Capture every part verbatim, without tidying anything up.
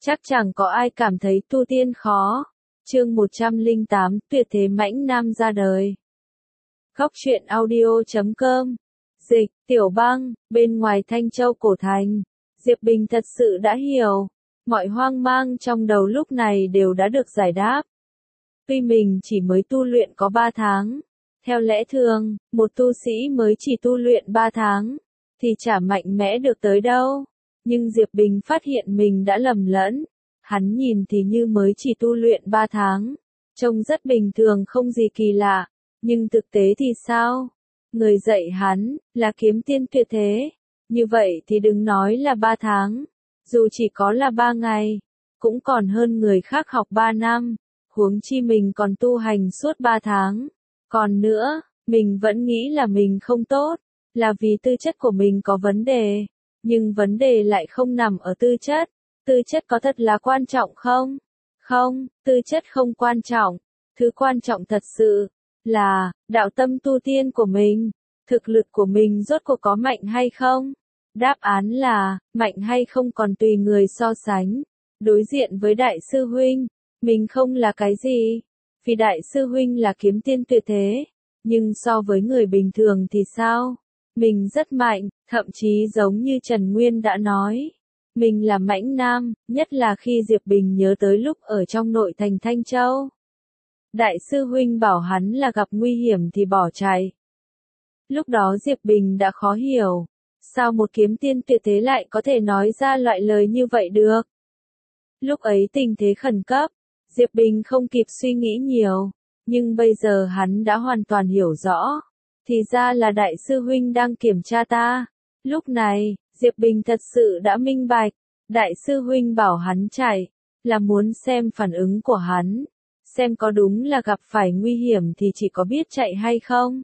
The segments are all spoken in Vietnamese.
Chắc chẳng có ai cảm thấy tu tiên khó. Chương một trăm lẻ tám, tuyệt thế mãnh nam ra đời. Góc truyện audio chấm com. Dịch, Tiểu Băng, bên ngoài Thanh Châu cổ thành. Diệp Bình thật sự đã hiểu. Mọi hoang mang trong đầu lúc này đều đã được giải đáp. Tuy mình chỉ mới tu luyện có ba tháng. Theo lẽ thường, một tu sĩ mới chỉ tu luyện ba tháng, thì chả mạnh mẽ được tới đâu. Nhưng Diệp Bình phát hiện mình đã lầm lẫn. Hắn nhìn thì như mới chỉ tu luyện ba tháng. Trông rất bình thường không gì kỳ lạ. Nhưng thực tế thì sao? Người dạy hắn, là kiếm tiên tuyệt thế. Như vậy thì đừng nói là ba tháng. Dù chỉ có là ba ngày, cũng còn hơn người khác học ba năm. Huống chi mình còn tu hành suốt ba tháng. Còn nữa, mình vẫn nghĩ là mình không tốt. Là vì tư chất của mình có vấn đề. Nhưng vấn đề lại không nằm ở tư chất. Tư chất có thật là quan trọng không? Không, tư chất không quan trọng. Thứ quan trọng thật sự là đạo tâm tu tiên của mình. Thực lực của mình rốt cuộc có mạnh hay không? Đáp án là mạnh hay không còn tùy người so sánh. Đối diện với đại sư huynh, mình không là cái gì. Vì đại sư huynh là kiếm tiên tuyệt thế. Nhưng so với người bình thường thì sao? Mình rất mạnh, thậm chí giống như Trần Nguyên đã nói. Mình là mãnh nam, nhất là khi Diệp Bình nhớ tới lúc ở trong nội thành Thanh Châu. Đại sư huynh bảo hắn là gặp nguy hiểm thì bỏ chạy. Lúc đó Diệp Bình đã khó hiểu. Sao một kiếm tiên tuyệt thế lại có thể nói ra loại lời như vậy được? Lúc ấy tình thế khẩn cấp, Diệp Bình không kịp suy nghĩ nhiều. Nhưng bây giờ hắn đã hoàn toàn hiểu rõ. Thì ra là đại sư huynh đang kiểm tra ta. Lúc này, Diệp Bình thật sự đã minh bạch. Đại sư huynh bảo hắn chạy, là muốn xem phản ứng của hắn. Xem có đúng là gặp phải nguy hiểm thì chỉ có biết chạy hay không.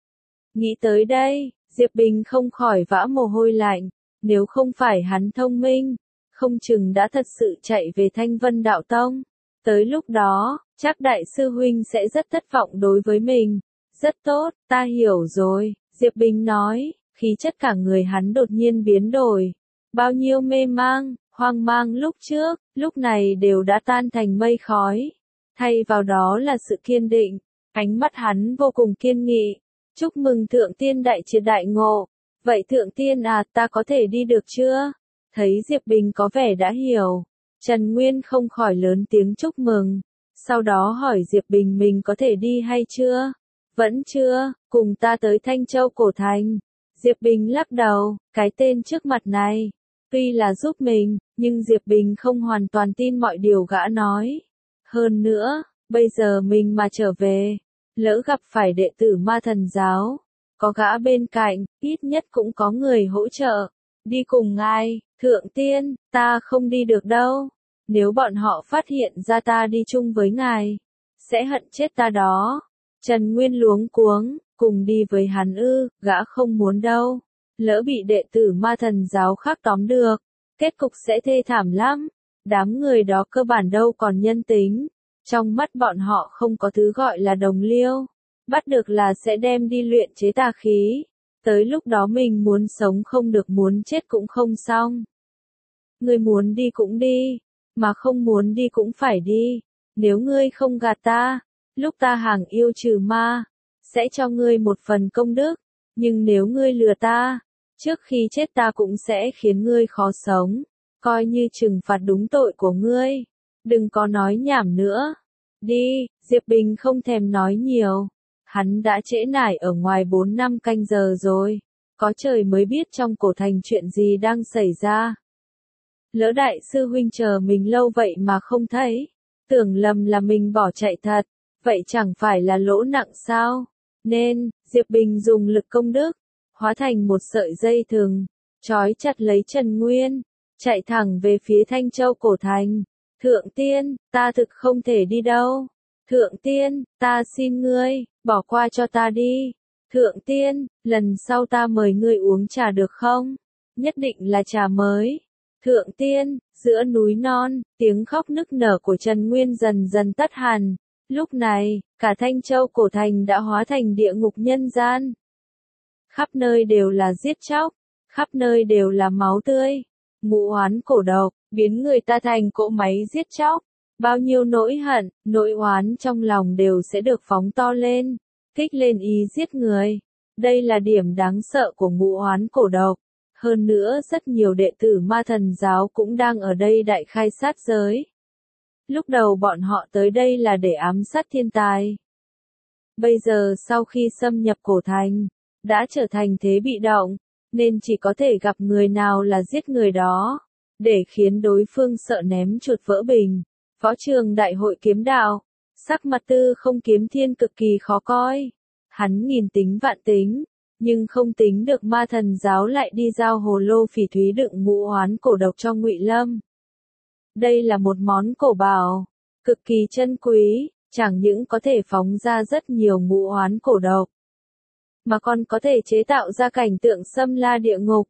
Nghĩ tới đây, Diệp Bình không khỏi vã mồ hôi lạnh. Nếu không phải hắn thông minh, không chừng đã thật sự chạy về Thanh Vân Đạo Tông. Tới lúc đó, chắc đại sư huynh sẽ rất thất vọng đối với mình. Rất tốt, ta hiểu rồi, Diệp Bình nói, khí chất cả người hắn đột nhiên biến đổi. Bao nhiêu mê mang, hoang mang lúc trước, lúc này đều đã tan thành mây khói. Thay vào đó là sự kiên định, ánh mắt hắn vô cùng kiên nghị. Chúc mừng thượng tiên đại triệt đại ngộ. Vậy thượng tiên à, ta có thể đi được chưa? Thấy Diệp Bình có vẻ đã hiểu. Trần Nguyên không khỏi lớn tiếng chúc mừng. Sau đó hỏi Diệp Bình mình có thể đi hay chưa? Vẫn chưa, cùng ta tới Thanh Châu cổ thành. Diệp Bình lắc đầu, cái tên trước mặt này. Tuy là giúp mình, nhưng Diệp Bình không hoàn toàn tin mọi điều gã nói. Hơn nữa, bây giờ mình mà trở về, lỡ gặp phải đệ tử ma thần giáo. Có gã bên cạnh, ít nhất cũng có người hỗ trợ. Đi cùng ngài, thượng tiên, ta không đi được đâu. Nếu bọn họ phát hiện ra ta đi chung với ngài, sẽ hận chết ta đó. Trần Nguyên luống cuống, cùng đi với hắn ư, gã không muốn đâu. Lỡ bị đệ tử ma thần giáo khác tóm được, kết cục sẽ thê thảm lắm. Đám người đó cơ bản đâu còn nhân tính. Trong mắt bọn họ không có thứ gọi là đồng liêu. Bắt được là sẽ đem đi luyện chế tà khí. Tới lúc đó mình muốn sống không được, muốn chết cũng không xong. Ngươi muốn đi cũng đi, mà không muốn đi cũng phải đi. Nếu ngươi không gạt ta, lúc ta hàng yêu trừ ma, sẽ cho ngươi một phần công đức. Nhưng nếu ngươi lừa ta, trước khi chết ta cũng sẽ khiến ngươi khó sống. Coi như trừng phạt đúng tội của ngươi. Đừng có nói nhảm nữa. Đi, Diệp Bình không thèm nói nhiều. Hắn đã trễ nải ở ngoài bốn năm canh giờ rồi. Có trời mới biết trong cổ thành chuyện gì đang xảy ra. Lỡ đại sư huynh chờ mình lâu vậy mà không thấy. Tưởng lầm là mình bỏ chạy thật. Vậy chẳng phải là lỗ nặng sao? Nên, Diệp Bình dùng lực công đức, hóa thành một sợi dây thừng, trói chặt lấy Trần Nguyên, chạy thẳng về phía Thanh Châu cổ thành. Thượng tiên, ta thực không thể đi đâu. Thượng tiên, ta xin ngươi, bỏ qua cho ta đi. Thượng tiên, lần sau ta mời ngươi uống trà được không? Nhất định là trà mới. Thượng tiên, giữa núi non, tiếng khóc nức nở của Trần Nguyên dần dần tắt hẳn. Lúc này, cả Thanh Châu cổ thành đã hóa thành địa ngục nhân gian. Khắp nơi đều là giết chóc, khắp nơi đều là máu tươi. ngũ oán cổ độc, biến người ta thành cỗ máy giết chóc. Bao nhiêu nỗi hận, nỗi oán trong lòng đều sẽ được phóng to lên, kích lên ý giết người. Đây là điểm đáng sợ của ngũ oán cổ độc. Hơn nữa rất nhiều đệ tử ma thần giáo cũng đang ở đây đại khai sát giới. Lúc đầu bọn họ tới đây là để ám sát thiên tài. Bây giờ sau khi xâm nhập cổ thành, đã trở thành thế bị động, nên chỉ có thể gặp người nào là giết người đó, để khiến đối phương sợ ném chuột vỡ bình. Võ trường đại hội kiếm đạo, sắc mặt Tư Không Kiếm Thiên cực kỳ khó coi. Hắn nghìn tính vạn tính, nhưng không tính được ma thần giáo lại đi giao hồ lô phỉ thúy đựng ngũ oán cổ độc cho Ngụy Lâm. Đây là một món cổ bảo, cực kỳ chân quý, chẳng những có thể phóng ra rất nhiều ngũ oán cổ độc, mà còn có thể chế tạo ra cảnh tượng xâm la địa ngục.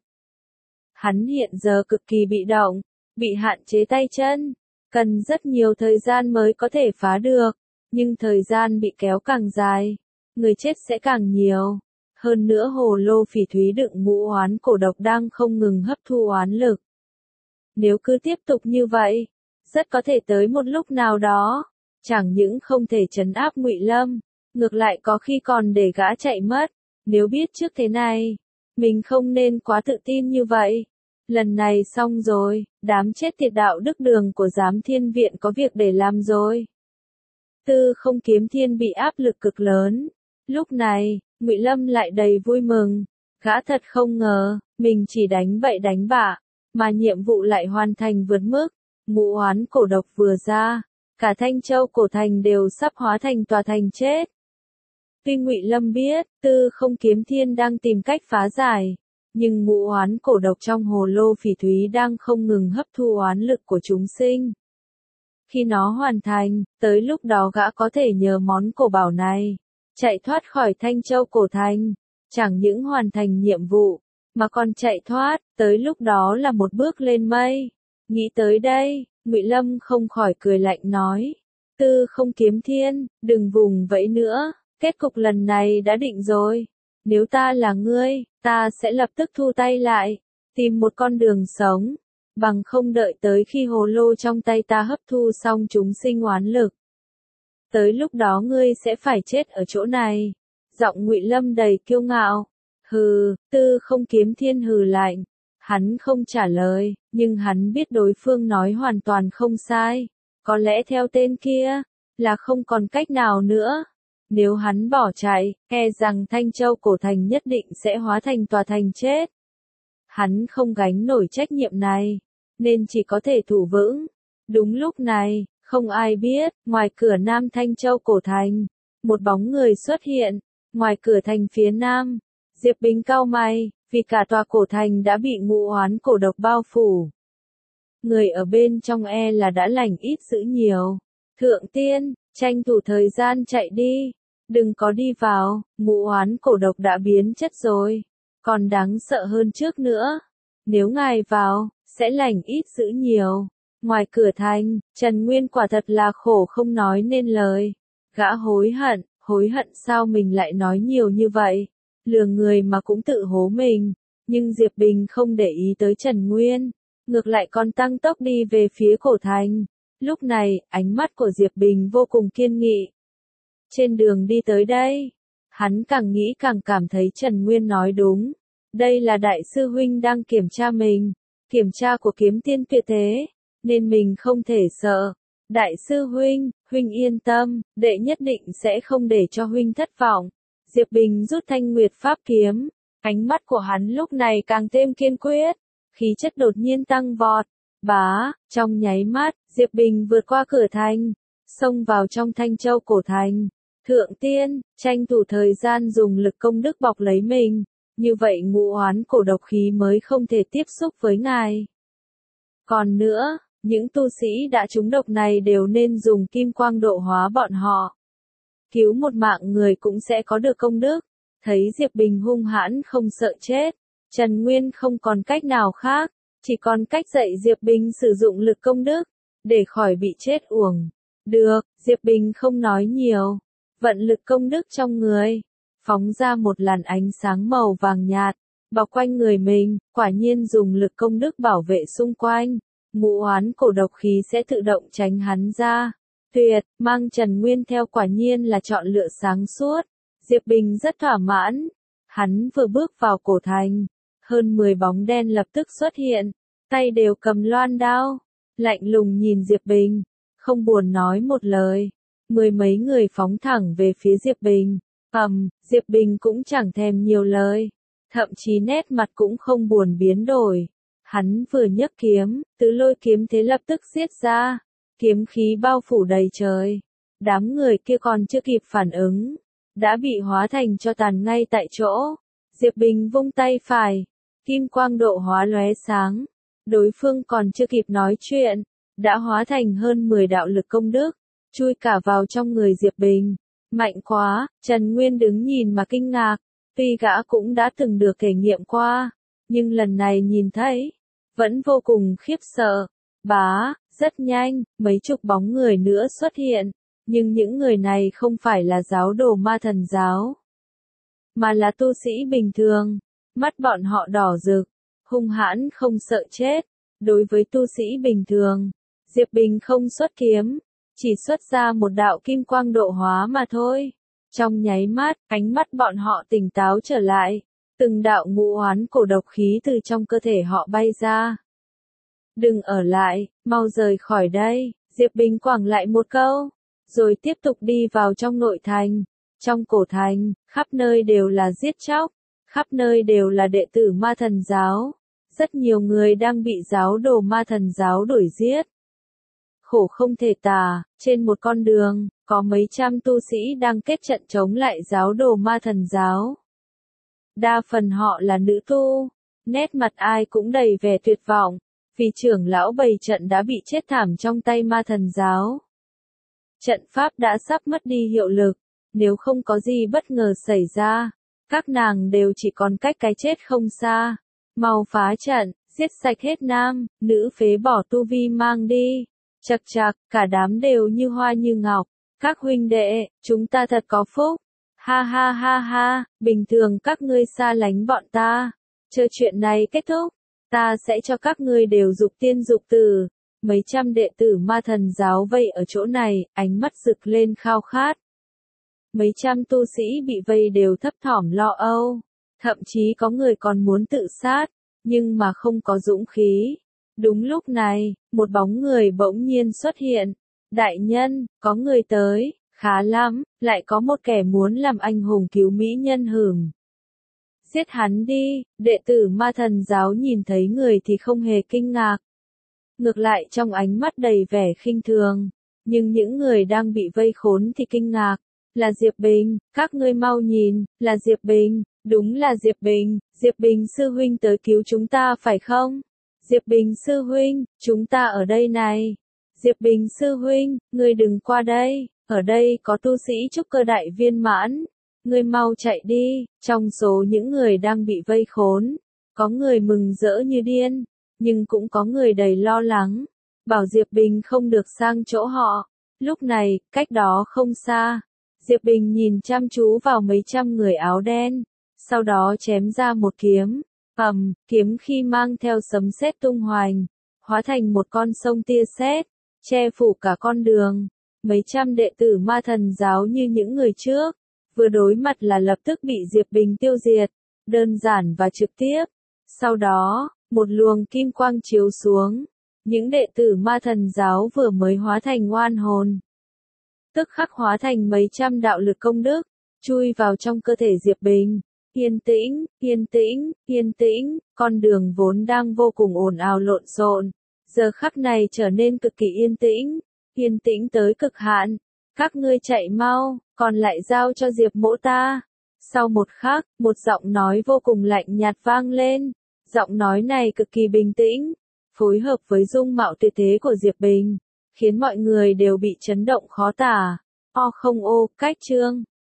Hắn hiện giờ cực kỳ bị động, bị hạn chế tay chân, cần rất nhiều thời gian mới có thể phá được, nhưng thời gian bị kéo càng dài, người chết sẽ càng nhiều. Hơn nữa hồ lô phỉ thúy đựng ngũ oán cổ độc đang không ngừng hấp thu oán lực. Nếu cứ tiếp tục như vậy, rất có thể tới một lúc nào đó, chẳng những không thể trấn áp Ngụy Lâm, ngược lại có khi còn để gã chạy mất. Nếu biết trước thế này, mình không nên quá tự tin như vậy. Lần này xong rồi, đám chết tiệt đạo đức đường của Giám Thiên Viện có việc để làm rồi. Tư Không Kiếm Thiên bị áp lực cực lớn. Lúc này, Ngụy Lâm lại đầy vui mừng. Gã thật không ngờ, mình chỉ đánh bậy đánh bạ, mà nhiệm vụ lại hoàn thành vượt mức. Ngũ oán cổ độc vừa ra, cả Thanh Châu cổ thành đều sắp hóa thành tòa thành chết. Tuy Ngụy Lâm biết, Tư Không Kiếm Thiên đang tìm cách phá giải, nhưng ngũ oán cổ độc trong hồ lô phỉ thúy đang không ngừng hấp thu oán lực của chúng sinh. Khi nó hoàn thành, tới lúc đó gã có thể nhờ món cổ bảo này, chạy thoát khỏi Thanh Châu cổ thành, chẳng những hoàn thành nhiệm vụ, mà còn chạy thoát, tới lúc đó là một bước lên mây. Nghĩ tới đây, Ngụy Lâm không khỏi cười lạnh nói, Tư Không Kiếm Thiên, đừng vùng vẫy nữa, kết cục lần này đã định rồi. Nếu ta là ngươi, ta sẽ lập tức thu tay lại, tìm một con đường sống, bằng không đợi tới khi hồ lô trong tay ta hấp thu xong chúng sinh oán lực. Tới lúc đó ngươi sẽ phải chết ở chỗ này. Giọng Ngụy Lâm đầy kiêu ngạo. Hừ, Tư Không Kiếm Thiên hừ lạnh. Hắn không trả lời, nhưng hắn biết đối phương nói hoàn toàn không sai. Có lẽ theo tên kia, là không còn cách nào nữa. Nếu hắn bỏ chạy, e rằng Thanh Châu cổ thành nhất định sẽ hóa thành tòa thành chết. Hắn không gánh nổi trách nhiệm này, nên chỉ có thể thủ vững. Đúng lúc này, không ai biết, ngoài cửa Nam Thanh Châu cổ thành, một bóng người xuất hiện. Ngoài cửa thành phía Nam, Diệp Bình cau mày, vì cả tòa cổ thành đã bị ngũ oán cổ độc bao phủ. Người ở bên trong e là đã lành ít dữ nhiều. Thượng tiên, tranh thủ thời gian chạy đi, đừng có đi vào, ngũ oán cổ độc đã biến chất rồi, còn đáng sợ hơn trước nữa. Nếu ngài vào, sẽ lành ít dữ nhiều. Ngoài cửa thành, Trần Nguyên quả thật là khổ không nói nên lời. Gã hối hận, hối hận sao mình lại nói nhiều như vậy, lừa người mà cũng tự hố mình. Nhưng Diệp Bình không để ý tới Trần Nguyên, ngược lại còn tăng tốc đi về phía cổ thành. Lúc này, ánh mắt của Diệp Bình vô cùng kiên nghị. Trên đường đi tới đây, hắn càng nghĩ càng cảm thấy Trần Nguyên nói đúng. Đây là đại sư huynh đang kiểm tra mình, kiểm tra của kiếm tiên tuyệt thế, nên mình không thể sợ. Đại sư huynh, huynh yên tâm, đệ nhất định sẽ không để cho huynh thất vọng. Diệp Bình rút thanh nguyệt pháp kiếm, ánh mắt của hắn lúc này càng thêm kiên quyết, khí chất đột nhiên tăng vọt. Bá, trong nháy mắt, Diệp Bình vượt qua cửa thành, xông vào trong Thanh Châu cổ thành. Thượng tiên, tranh thủ thời gian dùng lực công đức bọc lấy mình, như vậy ngũ oán cổ độc khí mới không thể tiếp xúc với ngài. Còn nữa, những tu sĩ đã trúng độc này đều nên dùng kim quang độ hóa bọn họ. Cứu một mạng người cũng sẽ có được công đức. Thấy Diệp Bình hung hãn không sợ chết, Trần Nguyên không còn cách nào khác, chỉ còn cách dạy Diệp Bình sử dụng lực công đức, để khỏi bị chết uổng. Được, Diệp Bình không nói nhiều, vận lực công đức trong người, phóng ra một làn ánh sáng màu vàng nhạt, bọc quanh người mình, quả nhiên dùng lực công đức bảo vệ xung quanh, ngũ oán cổ độc khí sẽ tự động tránh hắn ra. Tuyệt, mang Trần Nguyên theo quả nhiên là chọn lựa sáng suốt. Diệp Bình rất thỏa mãn. Hắn vừa bước vào cổ thành, hơn mười bóng đen lập tức xuất hiện, tay đều cầm loan đao, lạnh lùng nhìn Diệp Bình, không buồn nói một lời. Mười mấy người phóng thẳng về phía Diệp Bình. Ầm, Diệp Bình cũng chẳng thèm nhiều lời, thậm chí nét mặt cũng không buồn biến đổi. Hắn vừa nhấc kiếm, tứ lôi kiếm thế lập tức giết ra, kiếm khí bao phủ đầy trời. Đám người kia còn chưa kịp phản ứng, đã bị hóa thành cho tàn ngay tại chỗ. Diệp Bình vung tay phải, kim quang độ hóa lóe sáng. Đối phương còn chưa kịp nói chuyện, đã hóa thành hơn mười đạo lực công đức, chui cả vào trong người Diệp Bình. Mạnh quá, Trần Nguyên đứng nhìn mà kinh ngạc, tuy gã cũng đã từng được thể nghiệm qua, nhưng lần này nhìn thấy, vẫn vô cùng khiếp sợ. Bá, rất nhanh, mấy chục bóng người nữa xuất hiện, nhưng những người này không phải là giáo đồ ma thần giáo, mà là tu sĩ bình thường. Mắt bọn họ đỏ rực, hung hãn không sợ chết. Đối với tu sĩ bình thường, Diệp Bình không xuất kiếm, chỉ xuất ra một đạo kim quang độ hóa mà thôi. Trong nháy mắt, ánh mắt bọn họ tỉnh táo trở lại, từng đạo ngũ oán cổ độc khí từ trong cơ thể họ bay ra. Đừng ở lại, mau rời khỏi đây, Diệp Bình quẳng lại một câu, rồi tiếp tục đi vào trong nội thành. Trong cổ thành, khắp nơi đều là giết chóc, khắp nơi đều là đệ tử ma thần giáo. Rất nhiều người đang bị giáo đồ ma thần giáo đuổi giết. Khổ không thể tả, trên một con đường, có mấy trăm tu sĩ đang kết trận chống lại giáo đồ ma thần giáo. Đa phần họ là nữ tu, nét mặt ai cũng đầy vẻ tuyệt vọng, vì trưởng lão bày trận đã bị chết thảm trong tay ma thần giáo. Trận pháp đã sắp mất đi hiệu lực, nếu không có gì bất ngờ xảy ra, các nàng đều chỉ còn cách cái chết không xa. Mau phá trận, giết sạch hết nam, nữ phế bỏ tu vi mang đi. Chậc chậc, cả đám đều như hoa như ngọc. Các huynh đệ, chúng ta thật có phúc. Ha ha ha ha, bình thường các ngươi xa lánh bọn ta. Chờ chuyện này kết thúc, ta sẽ cho các ngươi đều dục tiên dục tử. Mấy trăm đệ tử ma thần giáo vây ở chỗ này, ánh mắt rực lên khao khát. Mấy trăm tu sĩ bị vây đều thấp thỏm lo âu. Thậm chí có người còn muốn tự sát, nhưng mà không có dũng khí. Đúng lúc này, một bóng người bỗng nhiên xuất hiện. Đại nhân, có người tới, khá lắm, lại có một kẻ muốn làm anh hùng cứu mỹ nhân hửm. Giết hắn đi, đệ tử ma thần giáo nhìn thấy người thì không hề kinh ngạc. Ngược lại trong ánh mắt đầy vẻ khinh thường, nhưng những người đang bị vây khốn thì kinh ngạc. Là Diệp Bình, các ngươi mau nhìn, là Diệp Bình. Đúng là Diệp Bình, Diệp Bình sư huynh tới cứu chúng ta phải không? Diệp Bình sư huynh, chúng ta ở đây này. Diệp Bình sư huynh, ngươi đừng qua đây, ở đây có tu sĩ trúc cơ đại viên mãn. Ngươi mau chạy đi. Trong số những người đang bị vây khốn, có người mừng rỡ như điên, nhưng cũng có người đầy lo lắng, bảo Diệp Bình không được sang chỗ họ. Lúc này, cách đó không xa, Diệp Bình nhìn chăm chú vào mấy trăm người áo đen. Sau đó chém ra một kiếm, ầm, kiếm khi mang theo sấm sét tung hoành, hóa thành một con sông tia sét, che phủ cả con đường. Mấy trăm đệ tử ma thần giáo như những người trước, vừa đối mặt là lập tức bị Diệp Bình tiêu diệt, đơn giản và trực tiếp. Sau đó, một luồng kim quang chiếu xuống, những đệ tử ma thần giáo vừa mới hóa thành oan hồn, tức khắc hóa thành mấy trăm đạo lực công đức, chui vào trong cơ thể Diệp Bình. Yên tĩnh, yên tĩnh, yên tĩnh, con đường vốn đang vô cùng ồn ào lộn xộn, giờ khắc này trở nên cực kỳ yên tĩnh, yên tĩnh tới cực hạn. Các ngươi chạy mau, còn lại giao cho Diệp mỗ ta. Sau một khắc, một giọng nói vô cùng lạnh nhạt vang lên, giọng nói này cực kỳ bình tĩnh, phối hợp với dung mạo tuyệt thế của Diệp Bình, khiến mọi người đều bị chấn động khó tả. O không ô, cách chương.